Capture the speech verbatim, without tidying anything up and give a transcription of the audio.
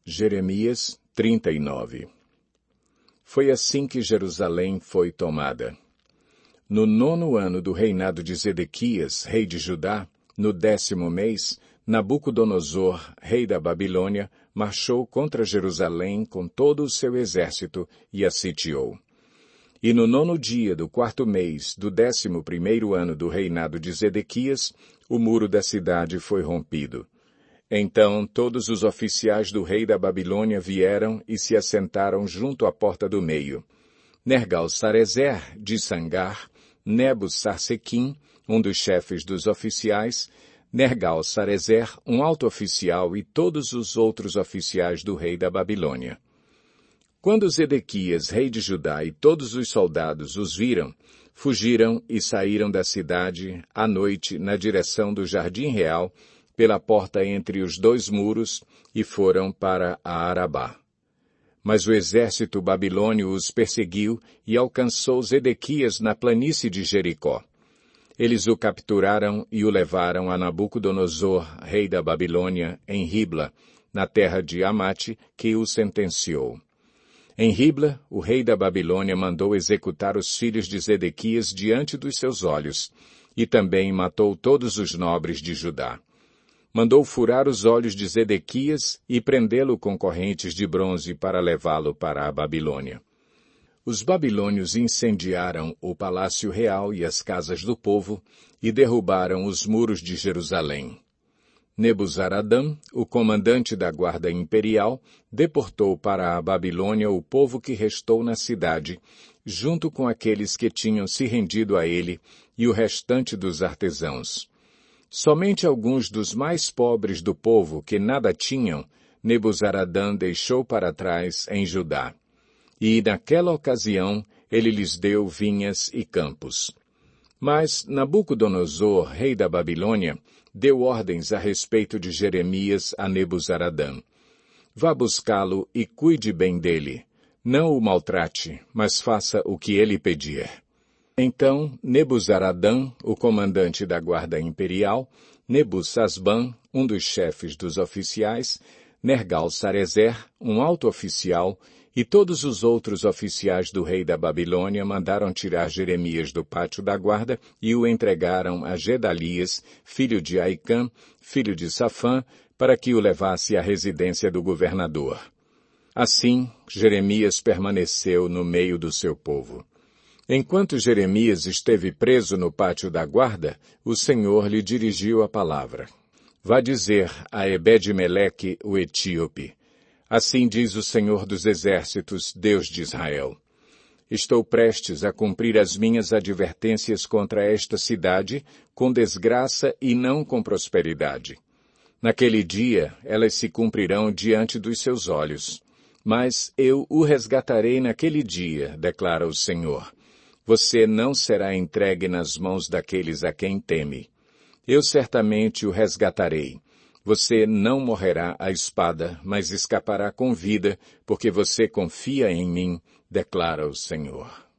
Jeremias trinta e nove. Foi assim que Jerusalém foi tomada. No nono ano do reinado de Zedequias, rei de Judá, no décimo mês, Nabucodonosor, rei da Babilônia, marchou contra Jerusalém com todo o seu exército e a sitiou. E no nono dia do quarto mês do décimo primeiro ano do reinado de Zedequias, o muro da cidade foi rompido. Então todos os oficiais do rei da Babilônia vieram e se assentaram junto à porta do meio. Nergal-Sarezer, de Sangar, Nebo-Sarsequim, um dos chefes dos oficiais, Nergal-Sarezer, um alto oficial, e todos os outros oficiais do rei da Babilônia. Quando Zedequias, rei de Judá, e todos os soldados os viram, fugiram e saíram da cidade à noite na direção do Jardim Real, pela porta entre os dois muros, e foram para a Arabá. Mas o exército babilônio os perseguiu e alcançou Zedequias na planície de Jericó. Eles o capturaram e o levaram a Nabucodonosor, rei da Babilônia, em Ribla, na terra de Amate, que o sentenciou. Em Ribla, o rei da Babilônia mandou executar os filhos de Zedequias diante dos seus olhos, e também matou todos os nobres de Judá. Mandou furar os olhos de Zedequias e prendê-lo com correntes de bronze para levá-lo para a Babilônia. Os babilônios incendiaram o palácio real e as casas do povo e derrubaram os muros de Jerusalém. Nebuzaradã, o comandante da guarda imperial, deportou para a Babilônia o povo que restou na cidade, junto com aqueles que tinham se rendido a ele e o restante dos artesãos. Somente alguns dos mais pobres do povo que nada tinham, Nebuzaradã deixou para trás em Judá. E naquela ocasião ele lhes deu vinhas e campos. Mas Nabucodonosor, rei da Babilônia, deu ordens a respeito de Jeremias a Nebuzaradã. Vá buscá-lo e cuide bem dele. Não o maltrate, mas faça o que ele pedir. Então Nebuzaradã, o comandante da guarda imperial, Nebusasbã, um dos chefes dos oficiais, Nergal-Sarezer, um alto oficial, e todos os outros oficiais do rei da Babilônia mandaram tirar Jeremias do pátio da guarda e o entregaram a Gedalias, filho de Aicã, filho de Safã, para que o levasse à residência do governador. Assim, Jeremias permaneceu no meio do seu povo. Enquanto Jeremias esteve preso no pátio da guarda, o Senhor lhe dirigiu a palavra. Vá dizer a Ebed-Meleque, o etíope: assim diz o Senhor dos Exércitos, Deus de Israel. Estou prestes a cumprir as minhas advertências contra esta cidade, com desgraça e não com prosperidade. Naquele dia, elas se cumprirão diante dos seus olhos. Mas eu o resgatarei naquele dia, declara o Senhor. Você não será entregue nas mãos daqueles a quem teme. Eu certamente o resgatarei. Você não morrerá à espada, mas escapará com vida, porque você confia em mim, declara o Senhor.